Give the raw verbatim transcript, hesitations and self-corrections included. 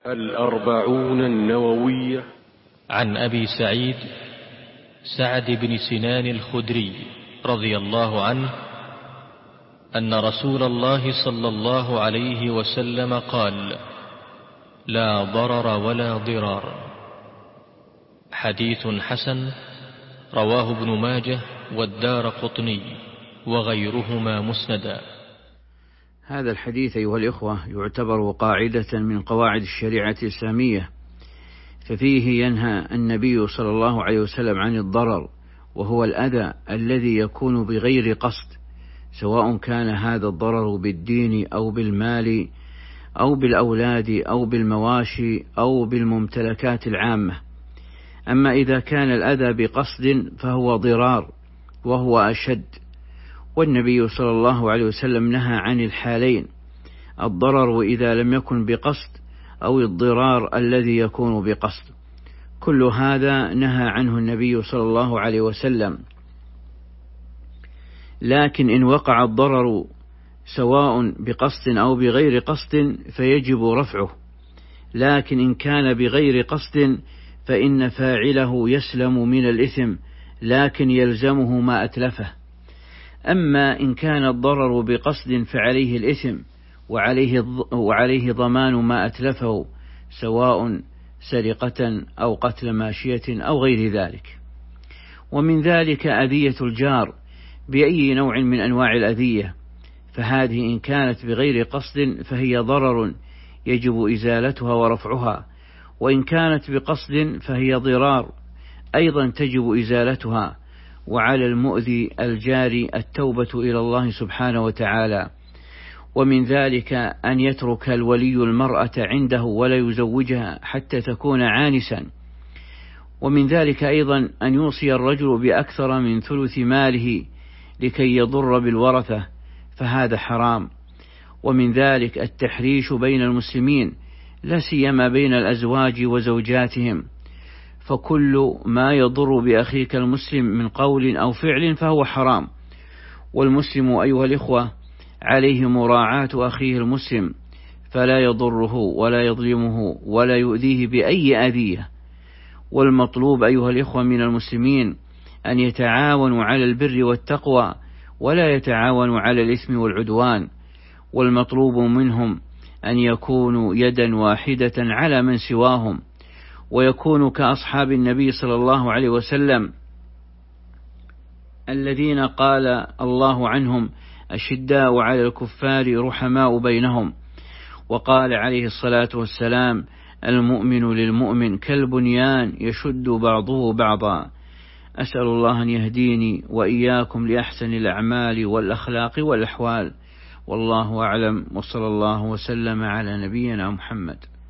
الأربعون النووية. عن أبي سعيد سعد بن سنان الخدري رضي الله عنه أن رسول الله صلى الله عليه وسلم قال: لا ضرر ولا ضرار. حديث حسن رواه ابن ماجه والدارقطني وغيرهما مسندا. هذا الحديث أيها الإخوة يعتبر قاعدة من قواعد الشريعة الإسلامية، ففيه ينهى النبي صلى الله عليه وسلم عن الضرر، وهو الأذى الذي يكون بغير قصد، سواء كان هذا الضرر بالدين أو بالمال أو بالأولاد أو بالمواشي أو بالممتلكات العامة. أما إذا كان الأذى بقصد فهو ضرار وهو أشد، والنبي صلى الله عليه وسلم نهى عن الحالين: الضرر إذا لم يكن بقصد أو الضرار الذي يكون بقصد. كل هذا نهى عنه النبي صلى الله عليه وسلم. لكن إن وقع الضرر سواء بقصد أو بغير قصد فيجب رفعه، لكن إن كان بغير قصد فإن فاعله يسلم من الإثم، لكن يلزمه ما أتلفه. أما إن كان الضرر بقصد فعليه الإثم وعليه, وعليه ضمان ما أتلفه، سواء سرقة أو قتل ماشية أو غير ذلك. ومن ذلك أذية الجار بأي نوع من أنواع الأذية، فهذه إن كانت بغير قصد فهي ضرر يجب إزالتها ورفعها، وإن كانت بقصد فهي ضرار أيضا تجب إزالتها. وعلى المؤذي الجاري التوبة إلى الله سبحانه وتعالى. ومن ذلك أن يترك الولي المرأة عنده ولا يزوجها حتى تكون عانسا. ومن ذلك أيضا أن يوصي الرجل بأكثر من ثلث ماله لكي يضر بالورثة، فهذا حرام. ومن ذلك التحريش بين المسلمين، لا سيما بين الأزواج وزوجاتهم، فكل ما يضر بأخيك المسلم من قول أو فعل فهو حرام. والمسلم أيها الإخوة عليه مراعاة أخيه المسلم، فلا يضره ولا يظلمه ولا يؤذيه بأي أذية. والمطلوب أيها الإخوة من المسلمين أن يتعاونوا على البر والتقوى، ولا يتعاونوا على الإثم والعدوان. والمطلوب منهم أن يكونوا يدا واحدة على من سواهم، ويكونوا كأصحاب النبي صلى الله عليه وسلم الذين قال الله عنهم: أشداء على الكفار رحماء بينهم. وقال عليه الصلاة والسلام: المؤمن للمؤمن كالبنيان يشد بعضه بعضا. أسأل الله أن يهديني وإياكم لأحسن الأعمال والأخلاق والأحوال، والله أعلم، وصلى الله وسلم على نبينا محمد.